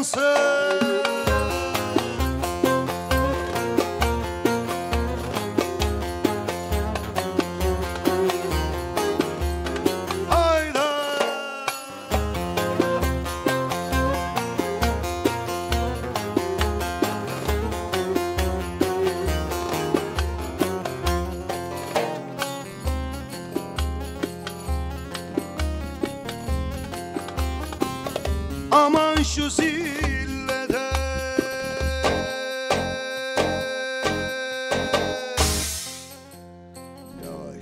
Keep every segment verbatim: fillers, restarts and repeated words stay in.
yansın. Aman şu zillede yavaş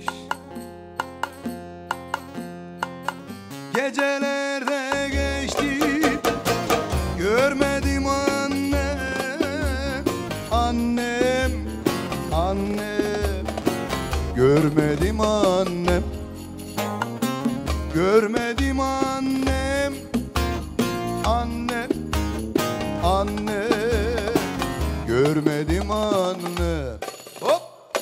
gecelerde geçti, görmedim annem, annem, annem, görmedim annem, görmedim annem, anne, anne, görmedim anne. Hop!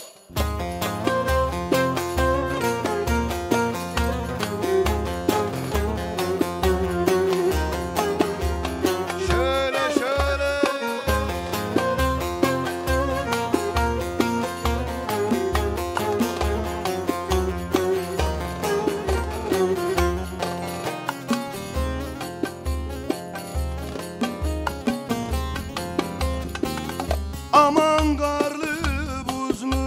Şöyle şöyle. Aman karlı buzlu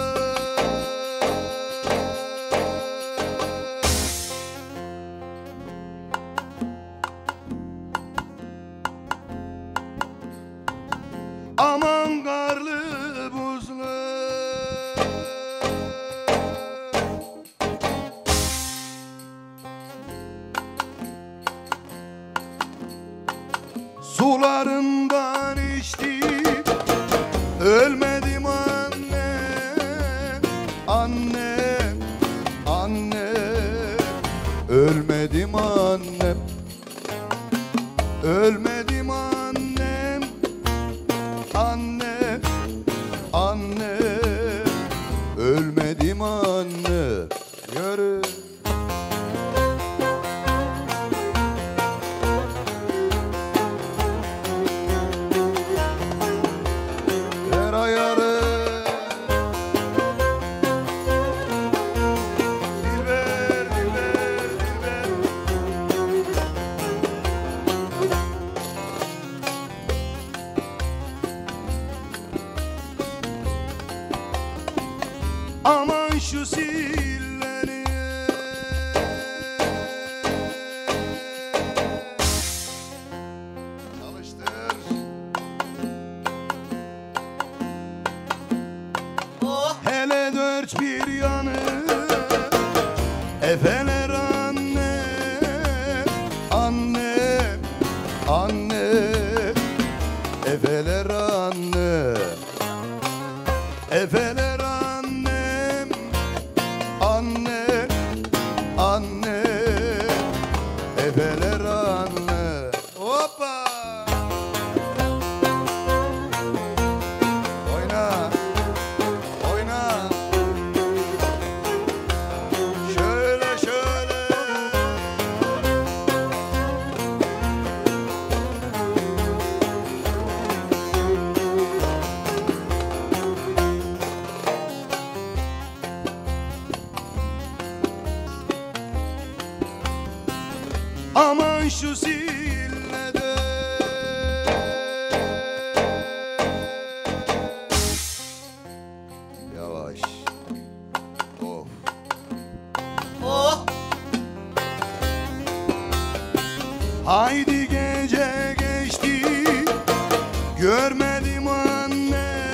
aman karlı buzlu sularından içtim, ölmedim anne, anne, anne, ölmedim annem, ölmedim annem, anne, anne, ölmedim anne. Yürü. Ver ayarı. Dilber, dilber, dilber. Aman şu zilleri çalıştır. Oh. Hele dört bir yanı efeler anne, anne, anne, efeler anne, efeler annem, anne, anne, efeler anne. Hoppa! Oyna, oyna. Şöyle şöyle. Aman şu zillede yavaş. Of. Oh. Haydi gece geçti, görmedim anne,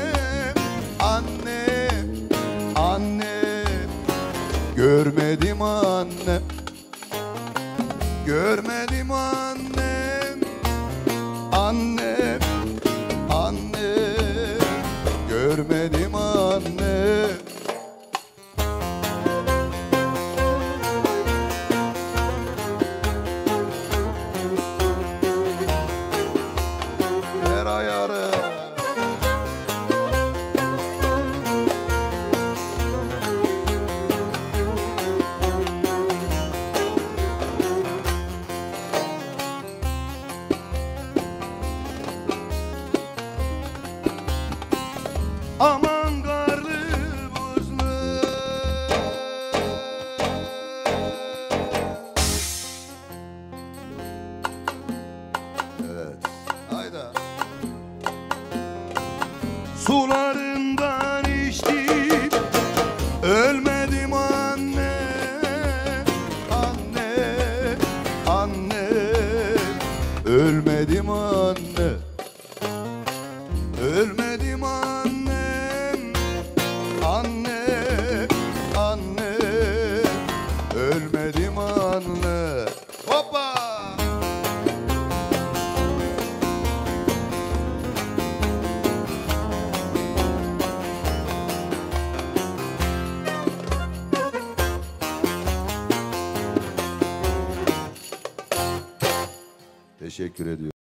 anne, anne, görmedim anne, görmedim annem, annem, anne, görmedim anne. Ver ayarı. aman karlı buzlu. Evet, hayda. Sularından içtim, ölmedim anne, anne, anne, ölmedim anne, ölmedim annem, anne, anne, ölmedim anne. Hoppa! Teşekkür ediyorum.